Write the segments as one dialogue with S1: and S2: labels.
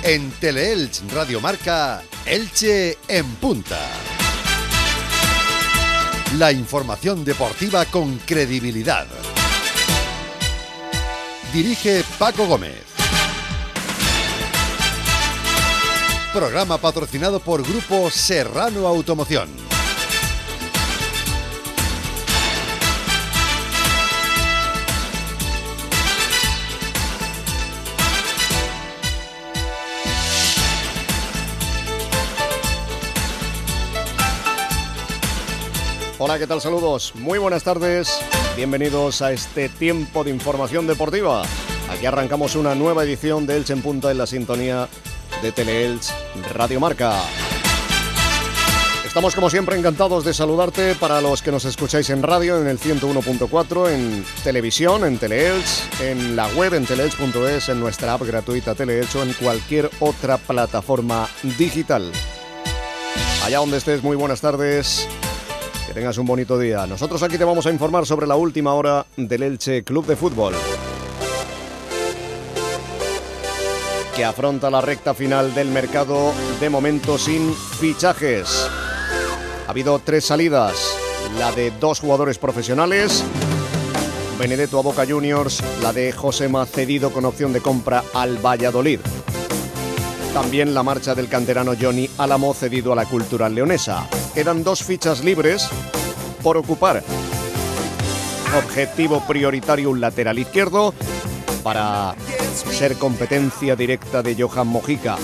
S1: En Teleelch Radio Marca, Elche en punta. La información deportiva con credibilidad. Dirige Paco Gómez. Programa patrocinado por Grupo Serrano Automoción.
S2: Hola, ¿qué tal? Saludos, muy buenas tardes, bienvenidos a este tiempo de información deportiva. Aquí arrancamos una nueva edición de Elche en Punta en la sintonía de Teleelch Radio Marca. Estamos como siempre encantados de saludarte para los que nos escucháis en radio en el 101.4, en televisión, en Teleelch, en la web en teleelch.es, en nuestra app gratuita Teleelch o en cualquier otra plataforma digital. Allá donde estés, muy buenas tardes. Que tengas un bonito día. Nosotros aquí te vamos a informar sobre la última hora del Elche Club de Fútbol, que afronta la recta final del mercado, de momento sin fichajes. Ha habido 3 salidas, la de 2 jugadores profesionales, Benedetto a Boca Juniors, la de Josema cedido con opción de compra al Valladolid. También la marcha del canterano Johnny Álamo cedido a la Cultural Leonesa. Quedan 2 fichas libres por ocupar. Objetivo prioritario un lateral izquierdo para ser competencia directa de Johan Mojica.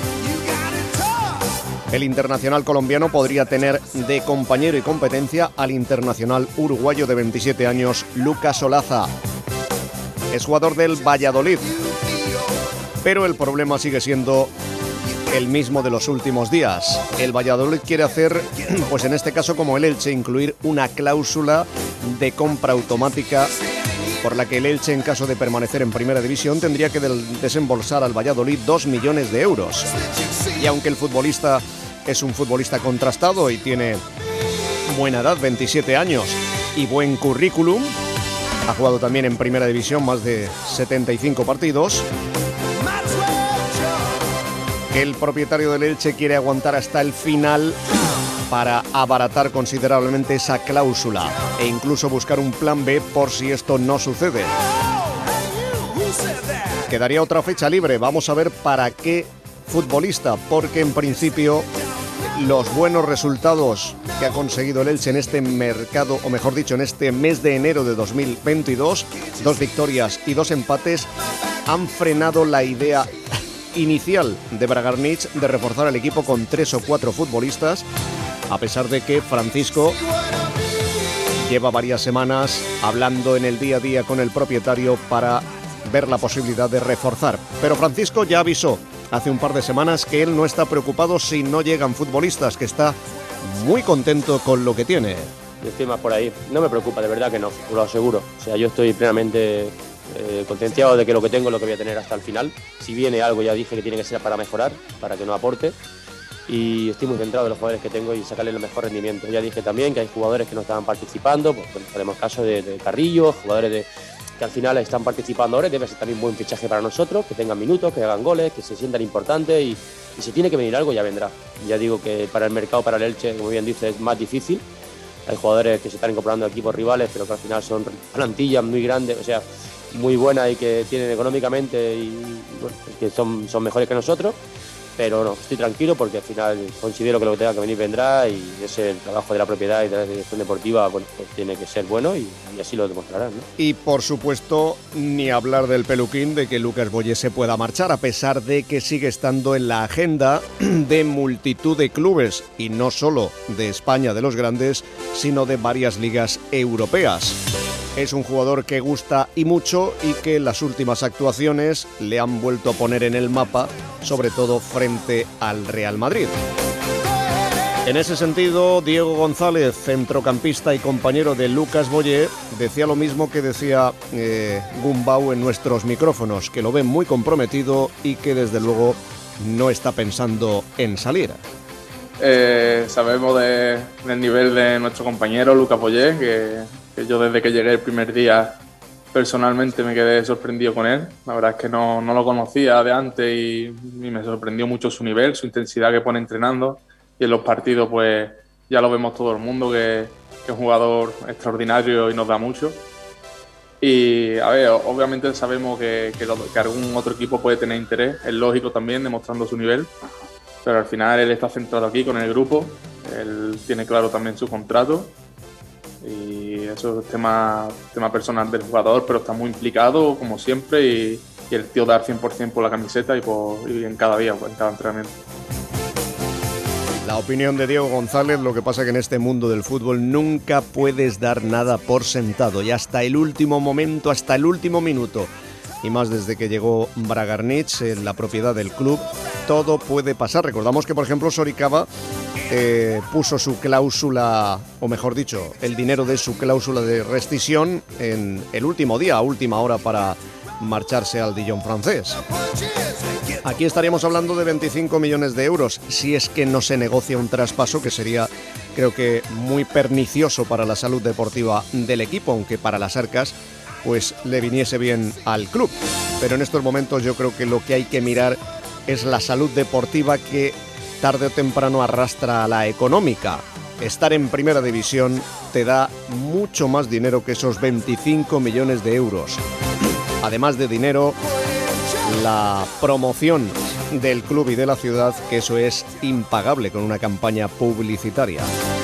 S2: El internacional colombiano podría tener de compañero y competencia al internacional uruguayo de 27 años Lucas Olaza. Es jugador del Valladolid, pero el problema sigue siendo el mismo de los últimos días. El Valladolid quiere hacer, pues en este caso como el Elche, incluir una cláusula de compra automática por la que el Elche, en caso de permanecer en primera división, tendría que desembolsar al Valladolid 2 millones de euros. Y aunque el futbolista es un futbolista contrastado y tiene buena edad, 27 años, y buen currículum, ha jugado también en primera división más de 75 partidos, el propietario del Elche quiere aguantar hasta el final para abaratar considerablemente esa cláusula e incluso buscar un plan B por si esto no sucede. Quedaría otra fecha libre, vamos a ver para qué futbolista, porque en principio los buenos resultados que ha conseguido el Elche en este mercado, o mejor dicho, en este mes de enero de 2022, 2 victorias y 2 empates, han frenado la idea inicial de Bragarnich de reforzar el equipo con 3 o 4 futbolistas, a pesar de que Francisco lleva varias semanas hablando en el día a día con el propietario para ver la posibilidad de reforzar. Pero Francisco ya avisó hace un par de semanas que él no está preocupado si no llegan futbolistas, que está muy contento con lo que tiene.
S3: Yo estoy más por ahí, no me preocupa, de verdad que no, os lo aseguro. O sea, yo estoy plenamente concienciado de que lo que tengo es lo que voy a tener hasta el final. Si viene algo, ya dije que tiene que ser para mejorar, para que no aporte, y estoy muy centrado en los jugadores que tengo y sacarle el mejor rendimiento. Ya dije también que hay jugadores que no estaban participando, pues tenemos caso de Carrillo, jugadores que al final están participando ahora, debe ser también buen fichaje para nosotros, que tengan minutos, que hagan goles, que se sientan importantes, y si tiene que venir algo ya vendrá. Ya digo que para el mercado, para el Elche, como bien dice, es más difícil. Hay jugadores que se están incorporando a equipos rivales, pero que al final son plantillas muy grandes, o sea, muy buenas y que tienen económicamente y bueno, que son mejores que nosotros, pero no, estoy tranquilo porque al final considero que lo que tenga que venir vendrá, y ese el trabajo de la propiedad y de la dirección deportiva, bueno, pues tiene que ser bueno y así lo demostrarán, ¿no?
S2: Y por supuesto, ni hablar del peluquín de que Lucas Boyé se pueda marchar, a pesar de que sigue estando en la agenda de multitud de clubes, y no solo de España, de los grandes, sino de varias ligas europeas. Es un jugador que gusta y mucho, y que las últimas actuaciones le han vuelto a poner en el mapa, sobre todo frente al Real Madrid. En ese sentido, Diego González, centrocampista y compañero de Lucas Boyé, decía lo mismo que decía Gumbau en nuestros micrófonos, que lo ven muy comprometido y que desde luego no está pensando en salir.
S4: Sabemos del nivel de nuestro compañero Lucas Boyé, que yo desde que llegué el primer día personalmente me quedé sorprendido con él. La verdad es que no lo conocía de antes y me sorprendió mucho su nivel, su intensidad que pone entrenando. Y en los partidos pues ya lo vemos todo el mundo, que es un jugador extraordinario y nos da mucho. Y a ver, obviamente sabemos que algún otro equipo puede tener interés, es lógico también, demostrando su nivel, pero al final él está centrado aquí con el grupo, él tiene claro también su contrato y eso es tema personal del jugador, pero está muy implicado como siempre y el tío dar 100% por la camiseta y en cada día, en cada entrenamiento.
S2: La opinión de Diego González, lo que pasa que en este mundo del fútbol nunca puedes dar nada por sentado y hasta el último momento, hasta el último minuto, y más desde que llegó Bragarnich en la propiedad del club, todo puede pasar. Recordamos que, por ejemplo, Soricaba puso su cláusula, o mejor dicho, el dinero de su cláusula de rescisión en el último día, a última hora, para marcharse al Dijon francés. Aquí estaríamos hablando de 25 millones de euros, si es que no se negocia un traspaso, que sería, creo que, muy pernicioso para la salud deportiva del equipo, aunque para las arcas pues le viniese bien al club. Pero en estos momentos yo creo que lo que hay que mirar es la salud deportiva, que tarde o temprano arrastra a la económica. Estar en primera división te da mucho más dinero que esos 25 millones de euros. Además de dinero, la promoción del club y de la ciudad, que eso es impagable con una campaña publicitaria.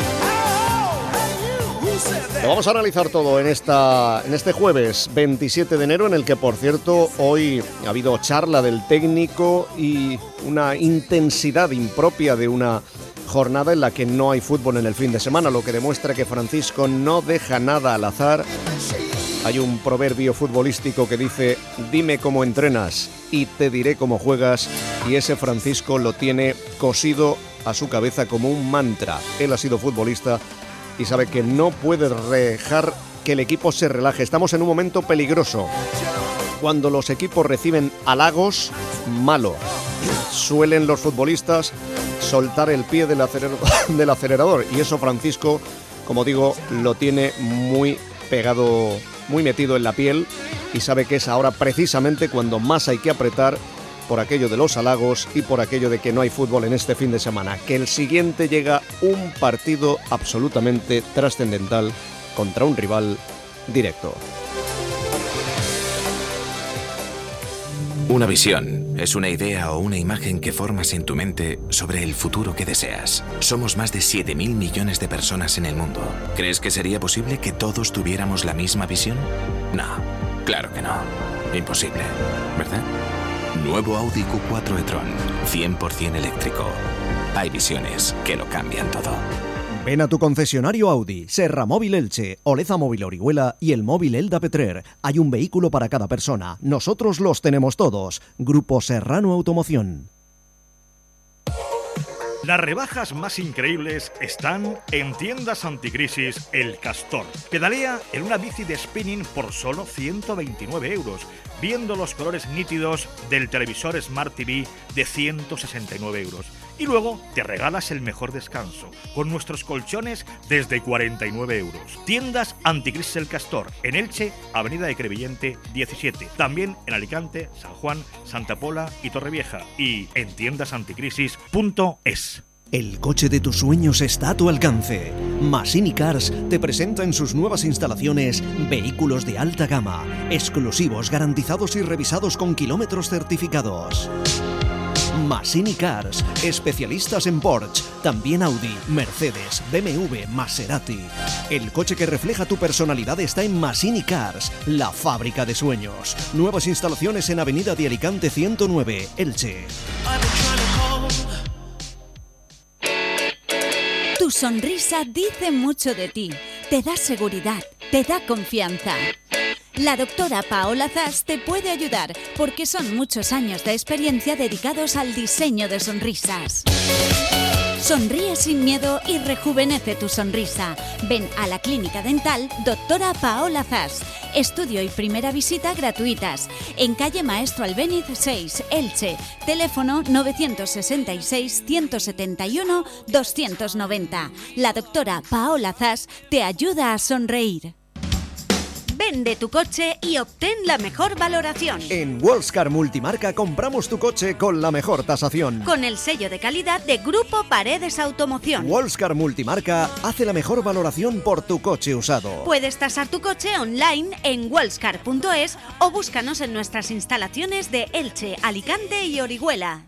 S2: Lo vamos a analizar todo en este jueves 27 de enero, en el que, por cierto, hoy ha habido charla del técnico y una intensidad impropia de una jornada en la que no hay fútbol en el fin de semana, lo que demuestra que Francisco no deja nada al azar. Hay un proverbio futbolístico que dice: dime cómo entrenas y te diré cómo juegas, y ese Francisco lo tiene cosido a su cabeza como un mantra. Él ha sido futbolista y sabe que no puede dejar que el equipo se relaje. Estamos en un momento peligroso. Cuando los equipos reciben halagos, malo. Suelen los futbolistas soltar el pie del acelerador, y eso Francisco, como digo, lo tiene muy pegado, muy metido en la piel, y sabe que es ahora precisamente cuando más hay que apretar, por aquello de los halagos y por aquello de que no hay fútbol en este fin de semana, que el siguiente llega un partido absolutamente trascendental contra un rival directo.
S5: Una visión es una idea o una imagen que formas en tu mente sobre el futuro que deseas. Somos más de 7.000 millones de personas en el mundo. ¿Crees que sería posible que todos tuviéramos la misma visión? No, claro que no. Imposible, ¿verdad? Nuevo Audi Q4 e-tron, 100% eléctrico. Hay visiones que lo cambian todo.
S6: Ven a tu concesionario Audi, Serra Móvil Elche, Oleza Móvil Orihuela y el Móvil Elda Petrer. Hay un vehículo para cada persona. Nosotros los tenemos todos. Grupo Serrano Automoción.
S7: Las rebajas más increíbles están en Tiendas Anticrisis El Castor. Pedalea en una bici de spinning por solo 129 euros, viendo los colores nítidos del televisor Smart TV de 169 euros. Y luego te regalas el mejor descanso, con nuestros colchones desde 49 euros. Tiendas Anticrisis El Castor, en Elche, Avenida de Crevillente 17. También en Alicante, San Juan, Santa Pola y Torrevieja. Y en tiendasanticrisis.es.
S6: El coche de tus sueños está a tu alcance. Massini Cars te presenta en sus nuevas instalaciones vehículos de alta gama, exclusivos, garantizados y revisados con kilómetros certificados. Massini Cars, especialistas en Porsche, también Audi, Mercedes, BMW, Maserati. El coche que refleja tu personalidad está en Massini Cars, la fábrica de sueños. Nuevas instalaciones en Avenida de Alicante 109, Elche.
S8: Tu sonrisa dice mucho de ti, te da seguridad, te da confianza. La doctora Paola Zas te puede ayudar porque son muchos años de experiencia dedicados al diseño de sonrisas. Sonríe sin miedo y rejuvenece tu sonrisa. Ven a la Clínica Dental Doctora Paola Zas. Estudio y primera visita gratuitas. En calle Maestro Albéniz 6, Elche. Teléfono 976-171-290. La doctora Paola Zas te ayuda a sonreír. Vende tu coche y obtén la mejor valoración.
S6: En Wallscar Multimarca compramos tu coche con la mejor tasación.
S8: Con el sello de calidad de Grupo Paredes Automoción.
S6: Wallscar Multimarca hace la mejor valoración por tu coche usado.
S8: Puedes tasar tu coche online en wallscar.es o búscanos en nuestras instalaciones de Elche, Alicante y Orihuela.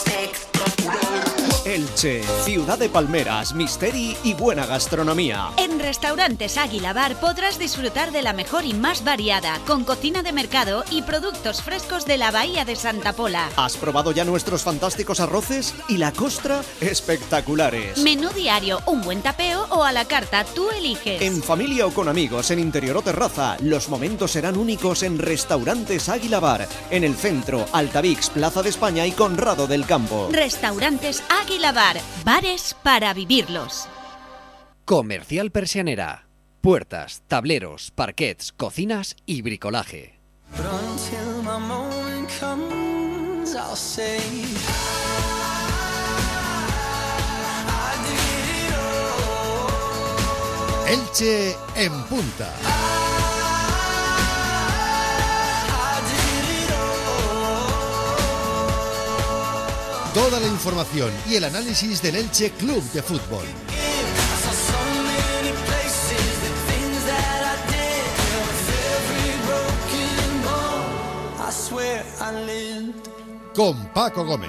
S6: Elche, ciudad de palmeras, misteri y buena gastronomía.
S8: En Restaurantes Águila Bar podrás disfrutar de la mejor y más variada, con cocina de mercado y productos frescos de la Bahía de Santa Pola.
S6: ¿Has probado ya nuestros fantásticos arroces? Y la costra, espectaculares.
S8: Menú diario, un buen tapeo o a la carta, tú eliges.
S6: En familia o con amigos, en interior o terraza, los momentos serán únicos en Restaurantes Águila Bar, en el centro, Altavix, Plaza de España y Conrado del Campo.
S8: Restaurantes Águila Bar, bares para vivirlos.
S9: Comercial Persianera. Puertas, tableros, parquets, cocinas y bricolaje.
S1: Elche en punta. Toda la información y el análisis del Elche Club de Fútbol. Con Paco Gómez.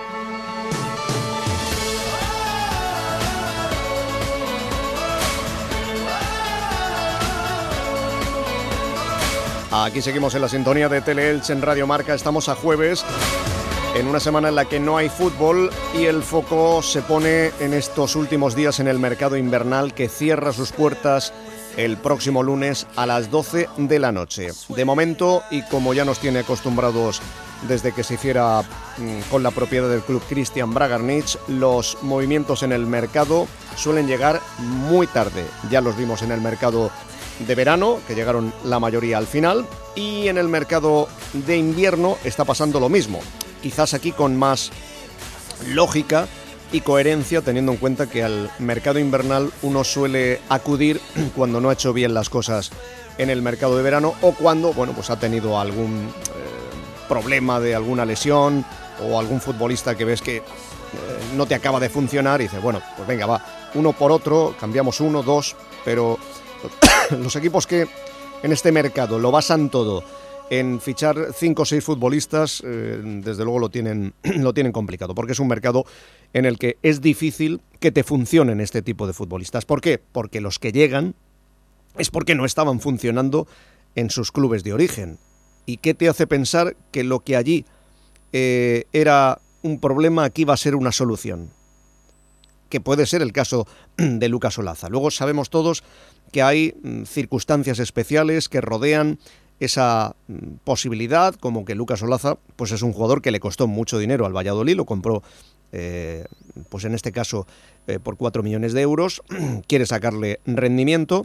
S2: Aquí seguimos en la sintonía de Tele-Elche en Radio Marca. Estamos a jueves, en una semana en la que no hay fútbol y el foco se pone en estos últimos días en el mercado invernal, que cierra sus puertas el próximo lunes a las 12 de la noche. De momento, y como ya nos tiene acostumbrados desde que se hiciera con la propiedad del club Cristian Bragarnich, los movimientos en el mercado suelen llegar muy tarde. Ya los vimos en el mercado de verano, que llegaron la mayoría al final, y en el mercado de invierno está pasando lo mismo. Quizás aquí con más lógica y coherencia, teniendo en cuenta que al mercado invernal uno suele acudir cuando no ha hecho bien las cosas en el mercado de verano, o cuando, bueno, pues ha tenido algún problema de alguna lesión, o algún futbolista que ves que no te acaba de funcionar y dices, bueno, pues venga, va, uno por otro, cambiamos uno, dos, pero los equipos que en este mercado lo basan todo en fichar 5 o 6 futbolistas, desde luego lo tienen complicado, porque es un mercado en el que es difícil que te funcionen este tipo de futbolistas. ¿Por qué? Porque los que llegan es porque no estaban funcionando en sus clubes de origen. ¿Y qué te hace pensar que lo que allí era un problema, aquí va a ser una solución? Que puede ser el caso de Lucas Olaza. Luego sabemos todos que hay circunstancias especiales que rodean esa posibilidad, como que Lucas Olaza pues es un jugador que le costó mucho dinero al Valladolid, lo compró pues en este caso por 4 millones de euros, quiere sacarle rendimiento,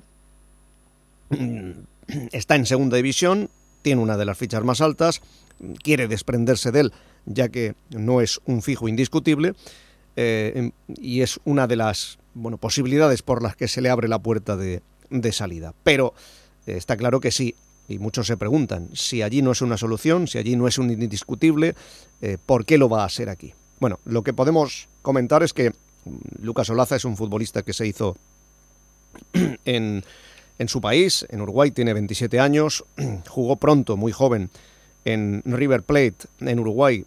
S2: está en segunda división, tiene una de las fichas más altas, quiere desprenderse de él ya que no es un fijo indiscutible, y es una de las posibilidades por las que se le abre la puerta de salida. Pero está claro que sí, y muchos se preguntan, si allí no es una solución, si allí no es un indiscutible, ¿por qué lo va a ser aquí? Bueno, lo que podemos comentar es que Lucas Olaza es un futbolista que se hizo en su país, en Uruguay, tiene 27 años, jugó pronto, muy joven, en River Plate, en Uruguay,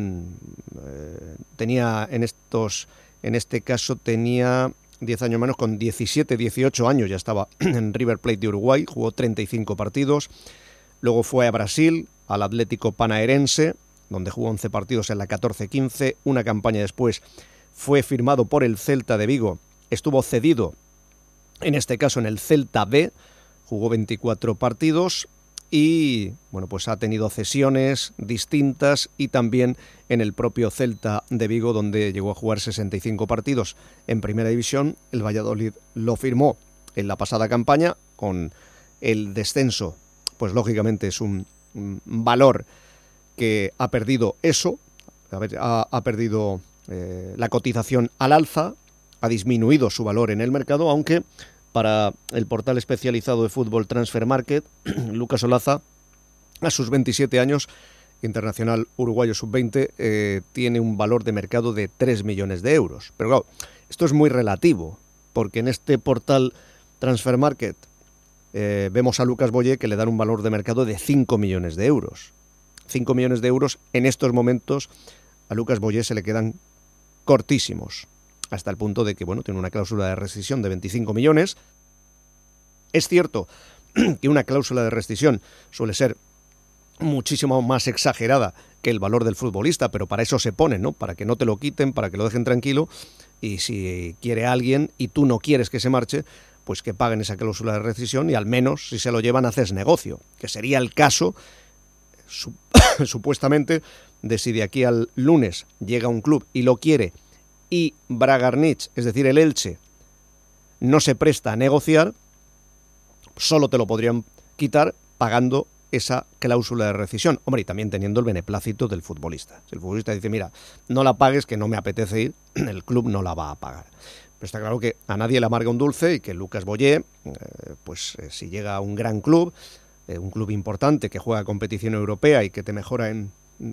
S2: tenía 10 años menos, con 17, 18 años ya estaba en River Plate de Uruguay, jugó 35 partidos, luego fue a Brasil, al Atlético Paranaense, donde jugó 11 partidos en la 14-15, una campaña después fue firmado por el Celta de Vigo, estuvo cedido, en este caso en el Celta B, jugó 24 partidos, y pues ha tenido cesiones distintas y también en el propio Celta de Vigo, donde llegó a jugar 65 partidos en Primera División. El Valladolid lo firmó en la pasada campaña con el descenso, pues lógicamente es un valor que ha perdido eso, ha perdido la cotización al alza, ha disminuido su valor en el mercado, aunque para el portal especializado de fútbol Transfer Market, Lucas Olaza, a sus 27 años, internacional uruguayo sub-20, tiene un valor de mercado de 3 millones de euros. Pero claro, esto es muy relativo, porque en este portal Transfer Market vemos a Lucas Boyer que le dan un valor de mercado de 5 millones de euros. 5 millones de euros en estos momentos a Lucas Boyer se le quedan cortísimos, hasta el punto de que, bueno, tiene una cláusula de rescisión de 25 millones. Es cierto que una cláusula de rescisión suele ser muchísimo más exagerada que el valor del futbolista, pero para eso se pone, ¿no? Para que no te lo quiten, para que lo dejen tranquilo, y si quiere alguien y tú no quieres que se marche, pues que paguen esa cláusula de rescisión y al menos, si se lo llevan, haces negocio, que sería el caso, supuestamente, de si de aquí al lunes llega un club y lo quiere y Bragarnich, es decir, el Elche, no se presta a negociar, solo te lo podrían quitar pagando esa cláusula de rescisión. Hombre, y también teniendo el beneplácito del futbolista. Si el futbolista dice, mira, no la pagues, que no me apetece ir, el club no la va a pagar. Pero está claro que a nadie le amarga un dulce y que Lucas Boyer, si llega a un gran club, un club importante que juega competición europea y que te mejora en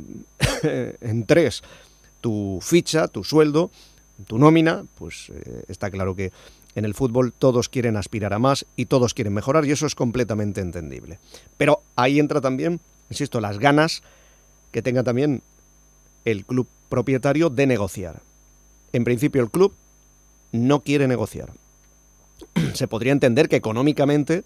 S2: 3 tu ficha, tu sueldo, tu nómina, pues está claro que en el fútbol todos quieren aspirar a más y todos quieren mejorar, y eso es completamente entendible. Pero ahí entra también, insisto, las ganas que tenga también el club propietario de negociar. En principio el club no quiere negociar. Se podría entender que económicamente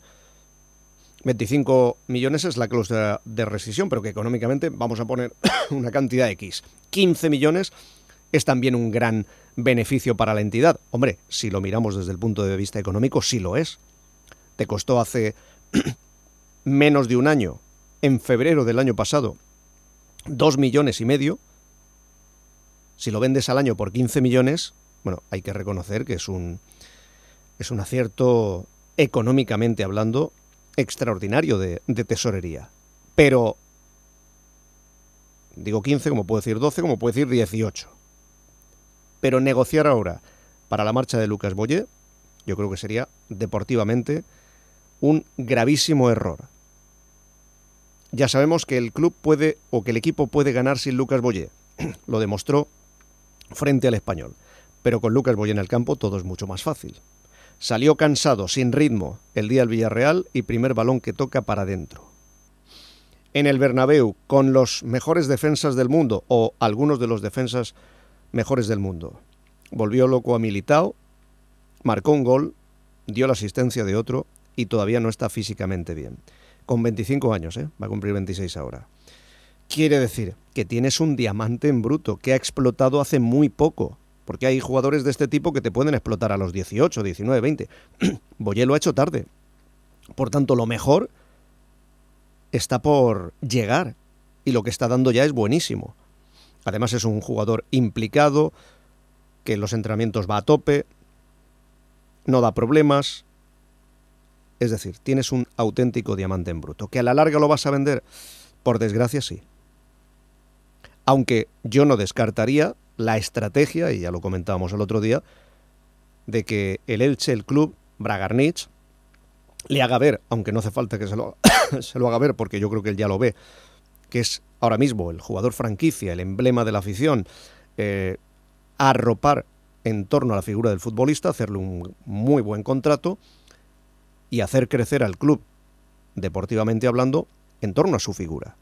S2: 25 millones es la cláusula de rescisión, pero que económicamente vamos a poner una cantidad X. 15 millones es también un gran beneficio para la entidad. Hombre, si lo miramos desde el punto de vista económico, sí lo es. Te costó hace menos de un año, en febrero del año pasado, 2,5 millones. Si lo vendes al año por 15 millones, bueno, hay que reconocer que es un acierto económicamente hablando extraordinario de tesorería. Pero digo 15, como puedo decir 12, como puedo decir 18. Pero negociar ahora para la marcha de Lucas Boyer, yo creo que sería deportivamente un gravísimo error. Ya sabemos que el club puede, o que el equipo puede ganar sin Lucas Boyer. Lo demostró frente al Español. Pero con Lucas Boyer en el campo todo es mucho más fácil. Salió cansado, sin ritmo, el día del Villarreal y primer balón que toca para adentro. En el Bernabéu, con los mejores defensas del mundo, o algunos de los defensas mejores del mundo. Volvió loco a Militao, marcó un gol, dio la asistencia de otro y todavía no está físicamente bien. Con 25 años, va a cumplir 26 ahora. Quiere decir que tienes un diamante en bruto que ha explotado hace muy poco, porque hay jugadores de este tipo que te pueden explotar a los 18, 19, 20. Boyer lo ha hecho tarde. Por tanto, lo mejor está por llegar y lo que está dando ya es buenísimo. Además es un jugador implicado, que en los entrenamientos va a tope, no da problemas. Es decir, tienes un auténtico diamante en bruto. ¿Que a la larga lo vas a vender? Por desgracia, sí. Aunque yo no descartaría la estrategia, y ya lo comentábamos el otro día, de que el Elche, el club, Bragarnich, le haga ver, aunque no hace falta que se lo haga ver, porque yo creo que él ya lo ve, que es ahora mismo el jugador franquicia, el emblema de la afición, arropar en torno a la figura del futbolista, hacerle un muy buen contrato y hacer crecer al club, deportivamente hablando, en torno a su figura.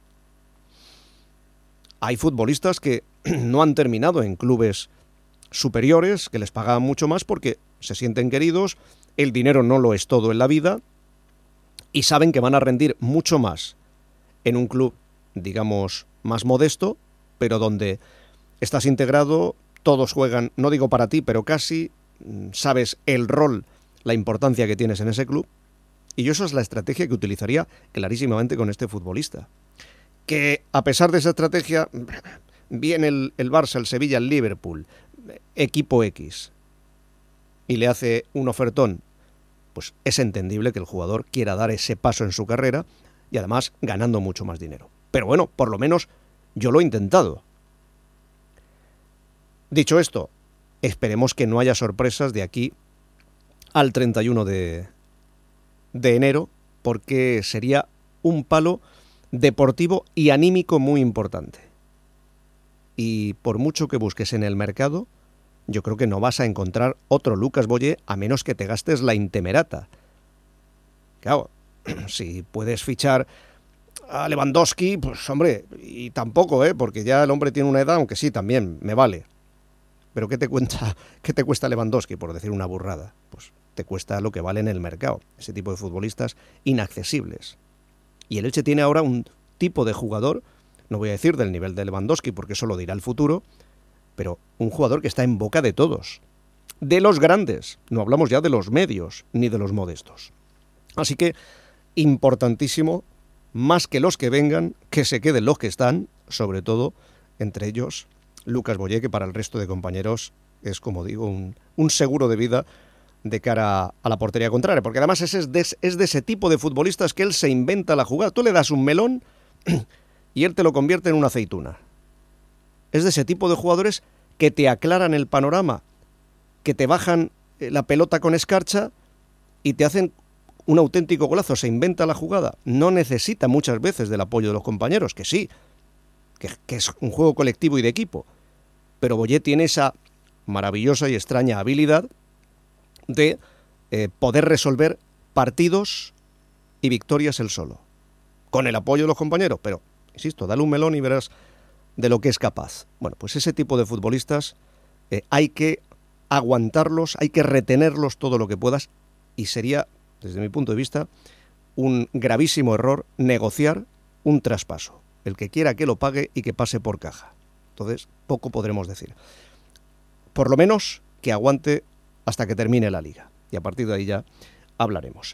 S2: Hay futbolistas que no han terminado en clubes superiores, que les pagan mucho más porque se sienten queridos, el dinero no lo es todo en la vida y saben que van a rendir mucho más en un club, digamos, más modesto, pero donde estás integrado, todos juegan, no digo para ti, pero casi, sabes el rol, la importancia que tienes en ese club, y yo eso es la estrategia que utilizaría clarísimamente con este futbolista. Que a pesar de esa estrategia, viene el Barça, el Sevilla, el Liverpool, equipo X, y le hace un ofertón, pues es entendible que el jugador quiera dar ese paso en su carrera y además ganando mucho más dinero. Pero bueno, por lo menos yo lo he intentado. Dicho esto, esperemos que no haya sorpresas de aquí al 31 de enero, porque sería un palo deportivo y anímico muy importante. Y por mucho que busques en el mercado, yo creo que no vas a encontrar otro Lucas Boyé a menos que te gastes la intemerata. Claro, si puedes fichar a Lewandowski, pues hombre, y tampoco, porque ya el hombre tiene una edad, aunque sí, también me vale. Pero ¿qué te cuesta Lewandowski, por decir una burrada? Pues te cuesta lo que vale en el mercado. Ese tipo de futbolistas inaccesibles. Y el Elche tiene ahora un tipo de jugador, no voy a decir del nivel de Lewandowski, porque eso lo dirá el futuro, pero un jugador que está en boca de todos. De los grandes, no hablamos ya de los medios, ni de los modestos. Así que, importantísimo, más que los que vengan, que se queden los que están, sobre todo, entre ellos, Lucas Boyé, que para el resto de compañeros es, como digo, un seguro de vida de cara a la portería contraria, porque además es de ese tipo de futbolistas que él se inventa la jugada. Tú le das un melón y él te lo convierte en una aceituna. Es de ese tipo de jugadores que te aclaran el panorama, que te bajan la pelota con escarcha y te hacen un auténtico golazo. Se inventa la jugada. No necesita muchas veces del apoyo de los compañeros, que sí, que es un juego colectivo y de equipo. Pero Boyé tiene esa maravillosa y extraña habilidad de poder resolver partidos y victorias él solo, con el apoyo de los compañeros. Pero, insisto, dale un melón y verás de lo que es capaz. Bueno, pues ese tipo de futbolistas hay que aguantarlos, hay que retenerlos todo lo que puedas, y sería, desde mi punto de vista, un gravísimo error negociar un traspaso. El que quiera que lo pague y que pase por caja. Entonces, poco podremos decir. Por lo menos que aguante hasta que termine la liga. Y a partir de ahí ya hablaremos.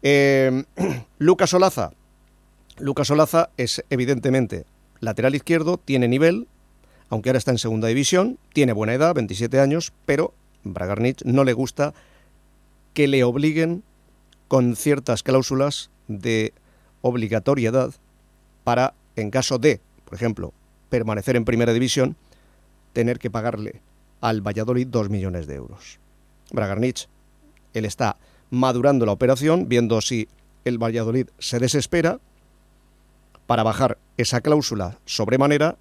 S2: Lucas Olaza. Lucas Olaza es evidentemente lateral izquierdo, tiene nivel, aunque ahora está en segunda división, tiene buena edad, 27 años, pero Bragarnich no le gusta que le obliguen con ciertas cláusulas de obligatoriedad para, en caso de, por ejemplo, permanecer en primera división, tener que pagarle al Valladolid 2 millones de euros. Bragarnich, él está madurando la operación, viendo si el Valladolid se desespera para bajar esa cláusula sobremanera,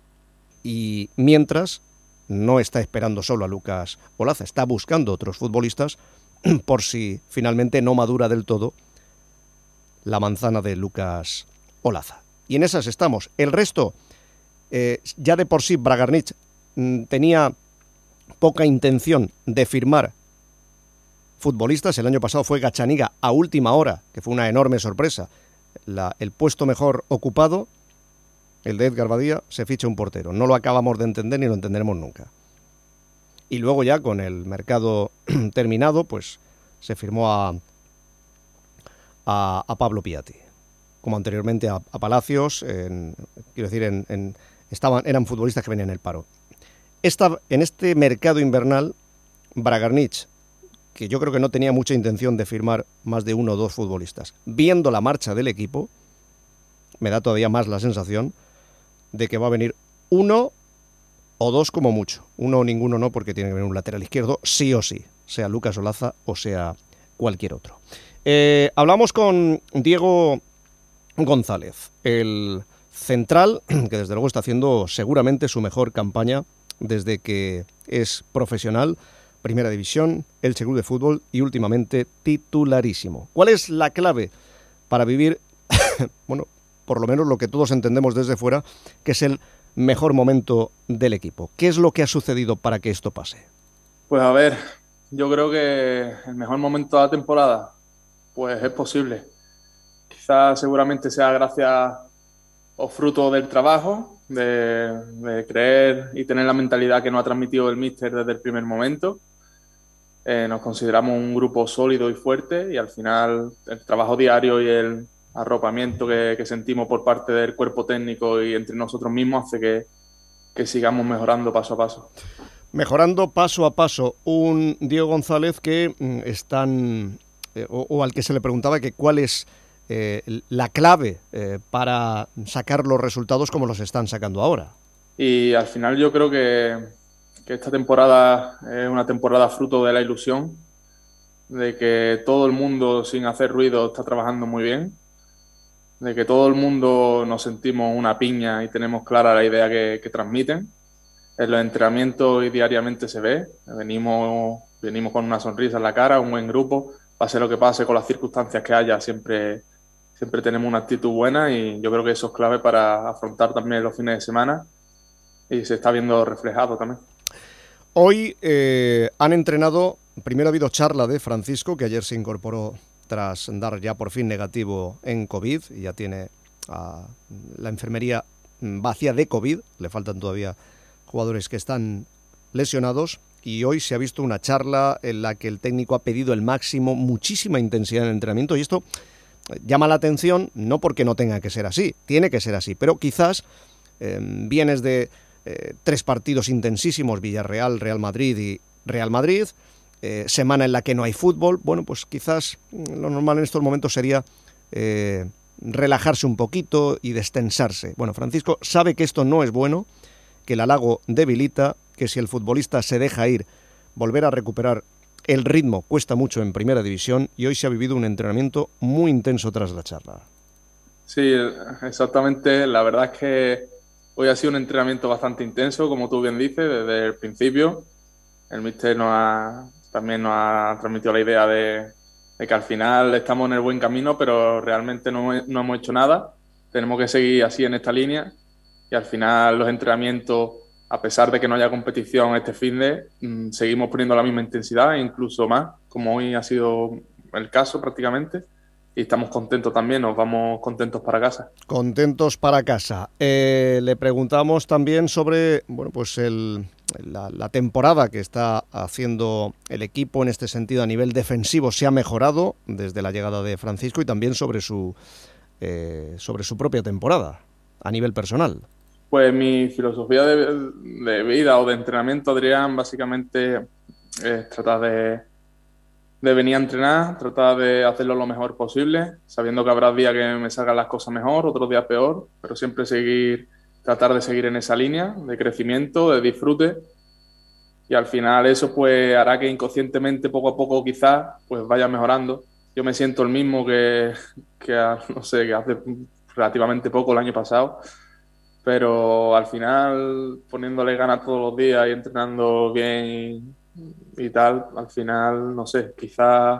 S2: y mientras no está esperando solo a Lucas Olaza, está buscando otros futbolistas por si finalmente no madura del todo la manzana de Lucas Olaza. Y en esas estamos. El resto, ya de por sí Bragarnich tenía poca intención de firmar futbolistas. El año pasado fue Gachaniga a última hora, que fue una enorme sorpresa. El puesto mejor ocupado, el de Edgar Badía, se ficha un portero. No lo acabamos de entender ni lo entenderemos nunca. Y luego ya con el mercado terminado, pues se firmó a Pablo Piatti, como anteriormente a Palacios. Eran futbolistas que venían en el paro. En este mercado invernal, Bragarnich, que yo creo que no tenía mucha intención de firmar más de uno o dos futbolistas, viendo la marcha del equipo, me da todavía más la sensación de que va a venir uno o dos como mucho. Uno o ninguno no, porque tiene que venir un lateral izquierdo sí o sí, sea Lucas Olaza o sea cualquier otro. Hablamos con Diego González, el central, que desde luego está haciendo seguramente su mejor campaña desde que es profesional. Primera División, Elche Club de Fútbol y últimamente titularísimo. ¿Cuál es la clave para vivir, bueno, por lo menos lo que todos entendemos desde fuera, que es el mejor momento del equipo? ¿Qué es lo que ha sucedido para que esto pase?
S4: Pues a ver, yo creo que el mejor momento de la temporada, pues es posible. Quizás seguramente sea gracias o fruto del trabajo, de creer y tener la mentalidad que nos ha transmitido el míster desde el primer momento. Nos consideramos un grupo sólido y fuerte, y al final el trabajo diario y el arropamiento que sentimos por parte del cuerpo técnico y entre nosotros mismos hace que sigamos mejorando paso a paso.
S2: Mejorando paso a paso. Un Diego González que o al que se le preguntaba que cuál es la clave para sacar los resultados como los están sacando ahora.
S4: Y al final yo creo que esta temporada es una temporada fruto de la ilusión, de que todo el mundo sin hacer ruido está trabajando muy bien, de que todo el mundo nos sentimos una piña y tenemos clara la idea que transmiten. En los entrenamientos y diariamente se ve, venimos con una sonrisa en la cara, un buen grupo, pase lo que pase con las circunstancias que haya, siempre tenemos una actitud buena y yo creo que eso es clave para afrontar también los fines de semana y se está viendo reflejado también.
S2: Hoy han entrenado, primero ha habido charla de Francisco, que ayer se incorporó tras dar ya por fin negativo en COVID y ya tiene la enfermería vacía de COVID, le faltan todavía jugadores que están lesionados, y hoy se ha visto una charla en la que el técnico ha pedido el máximo, muchísima intensidad en el entrenamiento, y esto llama la atención, no porque no tenga que ser así, tiene que ser así, pero quizás vienes de 3 partidos intensísimos, Villarreal, Real Madrid y Real Madrid, semana en la que no hay fútbol, bueno, pues quizás lo normal en estos momentos sería relajarse un poquito y destensarse. Bueno, Francisco sabe que esto no es bueno, que el halago debilita, que si el futbolista se deja ir, volver a recuperar el ritmo cuesta mucho en primera división, y hoy se ha vivido un entrenamiento muy intenso tras la charla.
S4: Sí, exactamente. La verdad es que hoy ha sido un entrenamiento bastante intenso, como tú bien dices, desde el principio. El míster también nos ha transmitido la idea de que al final estamos en el buen camino, pero realmente no hemos hecho nada. Tenemos que seguir así en esta línea. Y al final los entrenamientos, a pesar de que no haya competición este finde, seguimos poniendo la misma intensidad e incluso más, como hoy ha sido el caso prácticamente, y estamos contentos también, nos vamos contentos para casa.
S2: Contentos para casa. Le preguntamos también sobre pues la temporada que está haciendo el equipo en este sentido a nivel defensivo. Se ha mejorado desde la llegada de Francisco, y también sobre su propia temporada a nivel personal.
S4: Pues mi filosofía de vida o de entrenamiento, Adrián, básicamente es tratar de venir a entrenar, tratar de hacerlo lo mejor posible, sabiendo que habrá días que me salgan las cosas mejor, otros días peor, pero siempre tratar de seguir en esa línea de crecimiento, de disfrute, y al final eso pues hará que inconscientemente poco a poco quizás pues vaya mejorando. Yo me siento el mismo que hace relativamente poco, el año pasado, pero al final poniéndole ganas todos los días y entrenando bien y tal, al final, no sé, quizás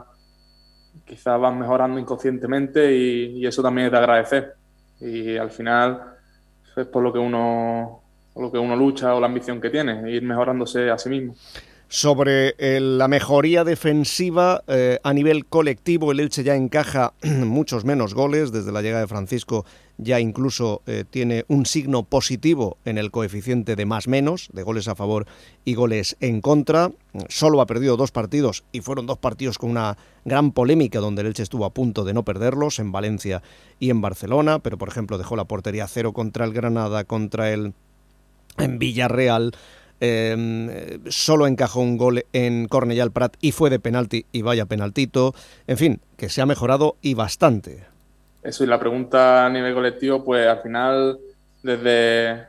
S4: van mejorando inconscientemente y eso también es de agradecer. Y al final es por lo que uno lucha o la ambición que tiene, ir mejorándose a sí mismo.
S2: Sobre la mejoría defensiva a nivel colectivo, el Elche ya encaja muchos menos goles. Desde la llegada de Francisco ya incluso tiene un signo positivo en el coeficiente de más-menos, de goles a favor y goles en contra. Solo ha perdido 2 partidos, y fueron 2 partidos con una gran polémica, donde el Elche estuvo a punto de no perderlos, en Valencia y en Barcelona, pero por ejemplo dejó la portería a 0 contra el Granada, en Villarreal. Solo encajó un gol en Cornellà al Prat y fue de penalti, y vaya penaltito. En fin, que se ha mejorado y bastante.
S4: Eso, y la pregunta a nivel colectivo, pues al final desde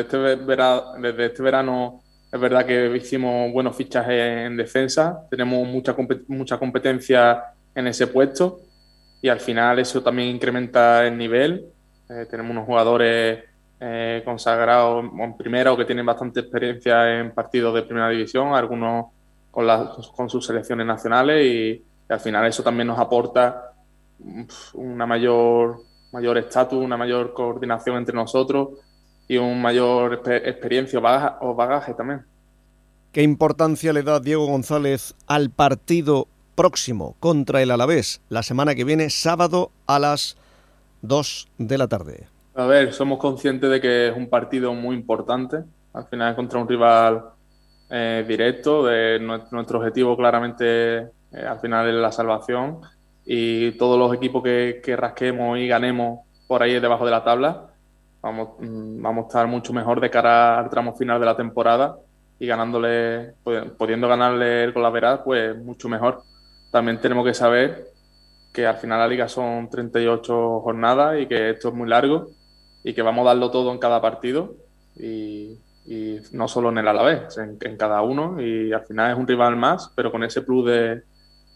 S4: este verano es verdad que hicimos buenos fichajes en defensa, tenemos mucha competencia en ese puesto, y al final eso también incrementa el nivel. Tenemos unos jugadores consagrados en primera o que tienen bastante experiencia en partidos de primera división, algunos con sus selecciones nacionales, y al final eso también nos aporta una mayor estatus, una mayor coordinación entre nosotros y un mayor experiencia o bagaje también.
S2: ¿Qué importancia le da Diego González al partido próximo contra el Alavés, la semana que viene, sábado a las 2 de la tarde?
S4: A ver, somos conscientes de que es un partido muy importante. Al final es contra un rival directo. Nuestro objetivo claramente al final es la salvación, y todos los equipos que rasquemos y ganemos por ahí debajo de la tabla vamos a estar mucho mejor de cara al tramo final de la temporada, y pudiendo ganarle el Golaveras, pues mucho mejor. También tenemos que saber que al final la liga son 38 jornadas y que esto es muy largo, y que vamos a darlo todo en cada partido, y no solo en el Alavés, en cada uno, y al final es un rival más, pero con ese plus de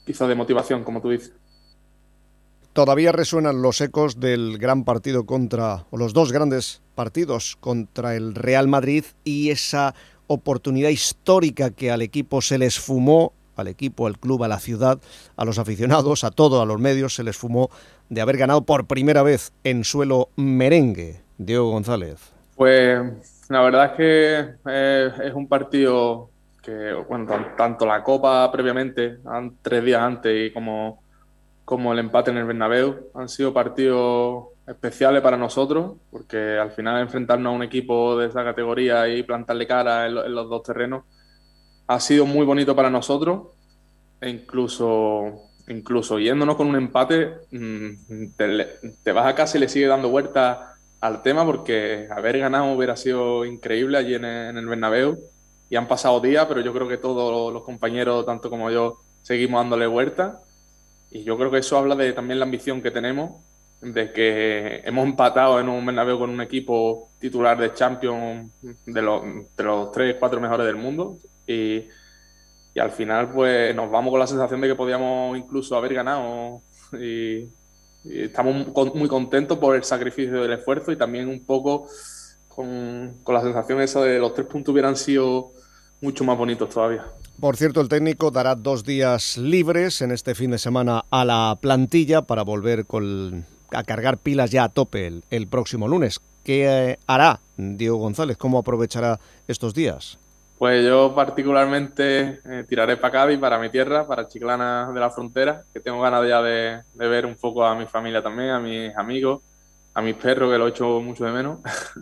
S4: quizás de motivación, como tú dices.
S2: Todavía resuenan los ecos del gran partido o los dos grandes partidos contra el Real Madrid y esa oportunidad histórica que al equipo se les fumó, al equipo, al club, a la ciudad, a los aficionados, a los medios, se les fumó de haber ganado por primera vez en suelo merengue. Diego González.
S4: Pues la verdad es que es un partido que, bueno, tanto la Copa previamente, 3 días antes, y como el empate en el Bernabéu, han sido partidos especiales para nosotros, porque al final enfrentarnos a un equipo de esa categoría y plantarle cara en los dos terrenos ha sido muy bonito para nosotros, e incluso yéndonos con un empate, te vas a casa y le sigue dando vuelta al tema, porque haber ganado hubiera sido increíble allí en el Bernabéu, y han pasado días, pero yo creo que todos los compañeros, tanto como yo, seguimos dándole vuelta. Y yo creo que eso habla de también la ambición que tenemos, de que hemos empatado en un Bernabéu con un equipo titular de Champions de los 3-4 mejores del mundo, y al final pues nos vamos con la sensación de que podíamos incluso haber ganado, y estamos muy contentos por el sacrificio del esfuerzo, y también un poco con la sensación esa de los 3 puntos hubieran sido mucho más bonitos todavía.
S2: Por cierto, el técnico dará 2 días libres en este fin de semana a la plantilla para volver a cargar pilas ya a tope el próximo lunes. ¿Qué hará Diego González? ¿Cómo aprovechará estos días?
S4: Pues yo particularmente tiraré para Cádiz, para mi tierra, para Chiclana de la Frontera, que tengo ganas ya de ver un poco a mi familia también, a mis amigos, a mis perros, que lo echo mucho de menos.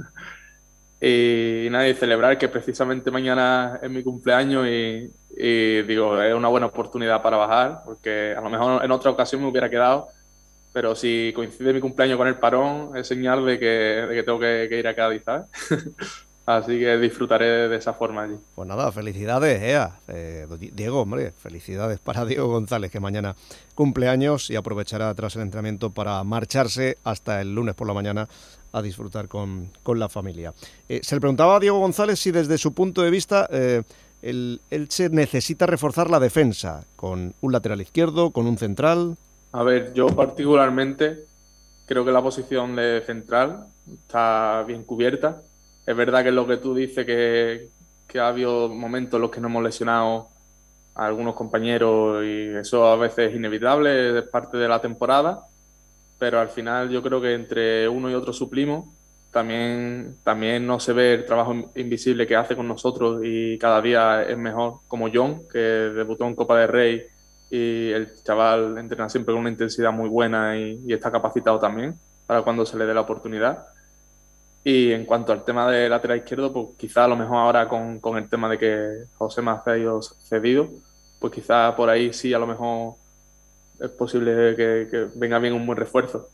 S4: Y nada, y celebrar que precisamente mañana es mi cumpleaños, y digo, es una buena oportunidad para bajar, porque a lo mejor en otra ocasión me hubiera quedado, pero si coincide mi cumpleaños con el parón, es señal de que tengo que ir a Cádiz, ¿sabes? Así que disfrutaré de esa forma allí.
S2: Pues nada, felicidades, Diego, hombre, felicidades para Diego González, que mañana cumpleaños y aprovechará tras el entrenamiento para marcharse hasta el lunes por la mañana a disfrutar con la familia. Se le preguntaba a Diego González si desde su punto de vista el Elche necesita reforzar la defensa, con un lateral izquierdo, con un central.
S4: A ver, yo particularmente creo que la posición de central está bien cubierta. Es verdad que es lo que tú dices, que ha habido momentos en los que nos hemos lesionado a algunos compañeros, y eso a veces es inevitable, es parte de la temporada, pero al final yo creo que entre uno y otro suplimos. También no se ve el trabajo invisible que hace con nosotros, y cada día es mejor, como John, que debutó en Copa del Rey, y el chaval entrena siempre con una intensidad muy buena y está capacitado también para cuando se le dé la oportunidad. Y en cuanto al tema de lateral izquierdo, pues quizá a lo mejor ahora con el tema de que Josema ha ido cedido, pues quizá por ahí sí a lo mejor es posible que venga bien un buen refuerzo.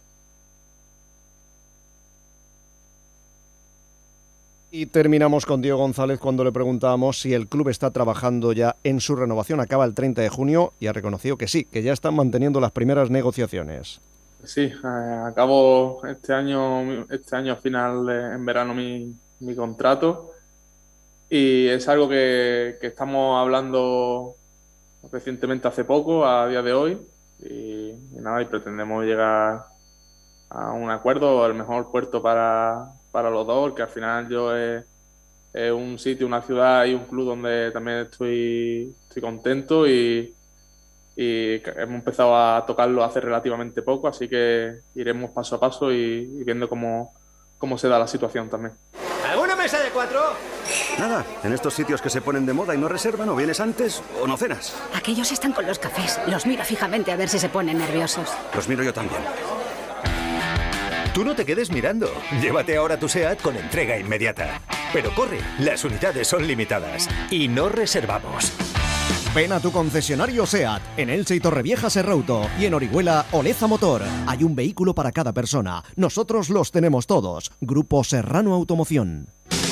S2: Y terminamos con Diego González cuando le preguntábamos si el club está trabajando ya en su renovación. Acaba el 30 de junio y ha reconocido que sí, que ya están manteniendo las primeras negociaciones.
S4: Sí, acabo este año final en verano mi contrato, y es algo que estamos hablando recientemente, hace poco, a día de hoy, y nada, y pretendemos llegar a un acuerdo, al mejor puerto para los dos, que al final yo es un sitio, una ciudad y un club donde también estoy contento, y hemos empezado a tocarlo hace relativamente poco, así que iremos paso a paso y viendo cómo se da la situación también.
S10: ¿Alguna mesa de 4?
S11: Nada, en estos sitios que se ponen de moda y no reservan, o vienes antes o no cenas.
S12: Aquellos están con los cafés. Los miro fijamente a ver si se ponen nerviosos.
S11: Los miro yo también.
S10: Tú no te quedes mirando. Llévate ahora tu SEAT con entrega inmediata. Pero corre, las unidades son limitadas y no reservamos.
S6: Ven a tu concesionario SEAT, en Elche y Torrevieja Serrauto, y en Orihuela Oleza Motor. Hay un vehículo para cada persona. Nosotros los tenemos todos. Grupo Serrano Automoción.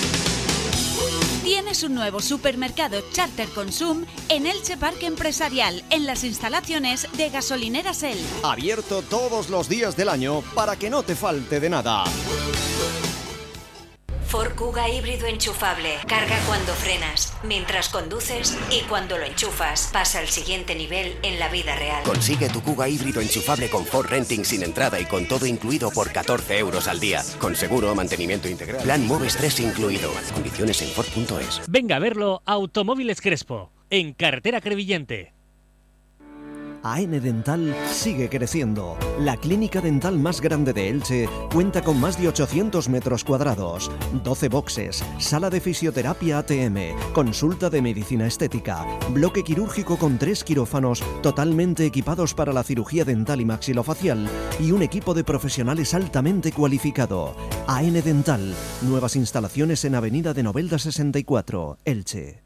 S8: Tienes un nuevo supermercado Charter Consum en Elche Parque Empresarial, en las instalaciones de Gasolineras El.
S6: Abierto todos los días del año para que no te falte de nada.
S13: Ford Kuga híbrido enchufable. Carga cuando frenas, mientras conduces y cuando lo enchufas. Pasa al siguiente nivel en la vida real.
S14: Consigue tu Kuga híbrido enchufable con Ford Renting sin entrada y con todo incluido por 14 euros al día. Con seguro, mantenimiento integral. Plan Moves 3 incluido. Condiciones en Ford.es.
S15: Venga a verlo Automóviles Crespo, en Carretera Crevillente.
S6: AN Dental sigue creciendo. La clínica dental más grande de Elche cuenta con más de 800 metros cuadrados, 12 boxes, sala de fisioterapia ATM, consulta de medicina estética, bloque quirúrgico con 3 quirófanos totalmente equipados para la cirugía dental y maxilofacial y un equipo de profesionales altamente cualificado. AN Dental, nuevas instalaciones en Avenida de Novelda 64, Elche.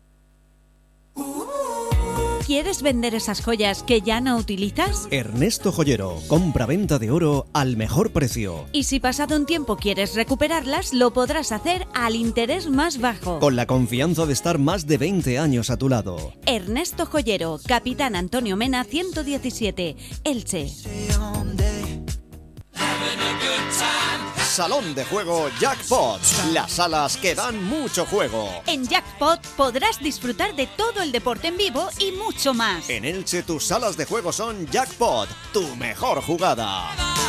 S8: ¿Quieres vender esas joyas que ya no utilizas?
S6: Ernesto Joyero, compra-venta de oro al mejor precio.
S8: Y si pasado un tiempo quieres recuperarlas, lo podrás hacer al interés más bajo.
S6: Con la confianza de estar más de 20 años a tu lado.
S8: Ernesto Joyero, Capitán Antonio Mena 117, Elche.
S2: Salón de juego Jackpot, las salas que dan mucho juego.
S8: En Jackpot podrás disfrutar de todo el deporte en vivo y mucho más.
S2: En Elche tus salas de juego son Jackpot, tu mejor jugada.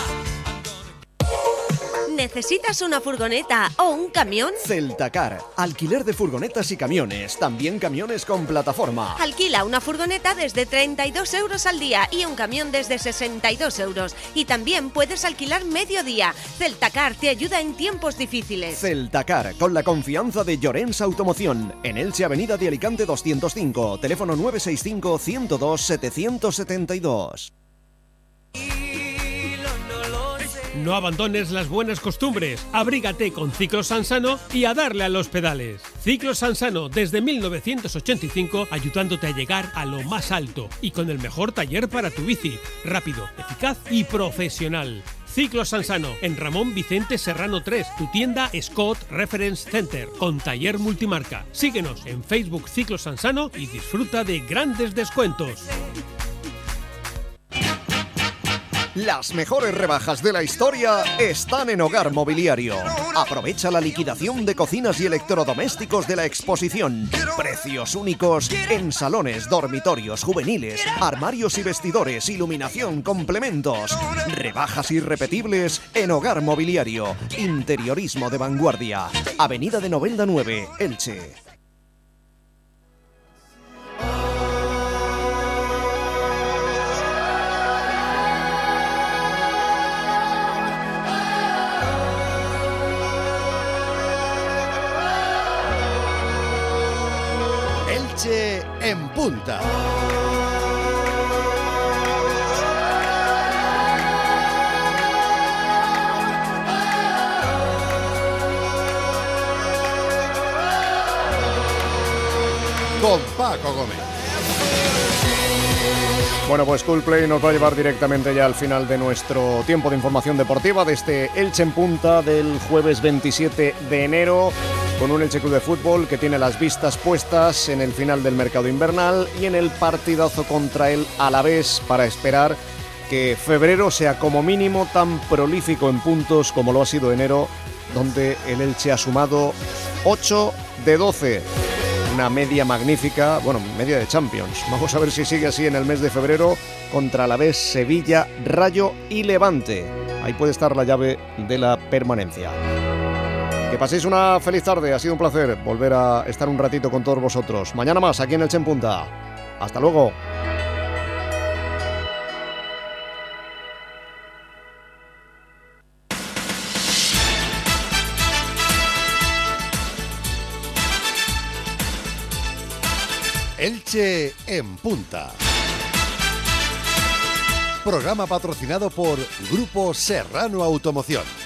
S16: ¿Necesitas una furgoneta o un camión?
S2: Celtacar, alquiler de furgonetas y camiones, también camiones con plataforma.
S16: Alquila una furgoneta desde 32 euros al día y un camión desde 62 euros. Y también puedes alquilar medio día. Celtacar te ayuda en tiempos difíciles.
S2: Celtacar, con la confianza de Llorens Automoción. En Elche, Avenida de Alicante 205, teléfono 965 102 772.
S17: No abandones las buenas costumbres, abrígate con Ciclos Sansano y a darle a los pedales. Ciclos Sansano desde 1985 ayudándote a llegar a lo más alto y con el mejor taller para tu bici, rápido, eficaz y profesional. Ciclos Sansano en Ramón Vicente Serrano 3, tu tienda Scott Reference Center con taller multimarca. Síguenos en Facebook Ciclos Sansano y disfruta de grandes descuentos.
S2: Las mejores rebajas de la historia están en Hogar Mobiliario. Aprovecha la liquidación de cocinas y electrodomésticos de la exposición. Precios únicos en salones, dormitorios, juveniles, armarios y vestidores, iluminación, complementos. Rebajas irrepetibles en Hogar Mobiliario. Interiorismo de vanguardia. Avenida de Novelda 9, Elche.
S1: Elche en punta. Con Paco Gómez.
S2: Bueno, pues Coolplay nos va a llevar directamente ya al final de nuestro tiempo de información deportiva de este Elche en punta del jueves 27 de enero, con un Elche Club de Fútbol que tiene las vistas puestas en el final del mercado invernal y en el partidazo contra el Alavés para esperar que febrero sea como mínimo tan prolífico en puntos como lo ha sido enero, donde el Elche ha sumado 8 de 12. Una media magnífica, bueno, media de Champions. Vamos a ver si sigue así en el mes de febrero contra Alavés, Sevilla, Rayo y Levante. Ahí puede estar la llave de la permanencia. Que paséis una feliz tarde, ha sido un placer volver a estar un ratito con todos vosotros. Mañana más aquí en Elche en Punta. Hasta luego.
S1: Elche en punta. Programa patrocinado por Grupo Serrano Automoción.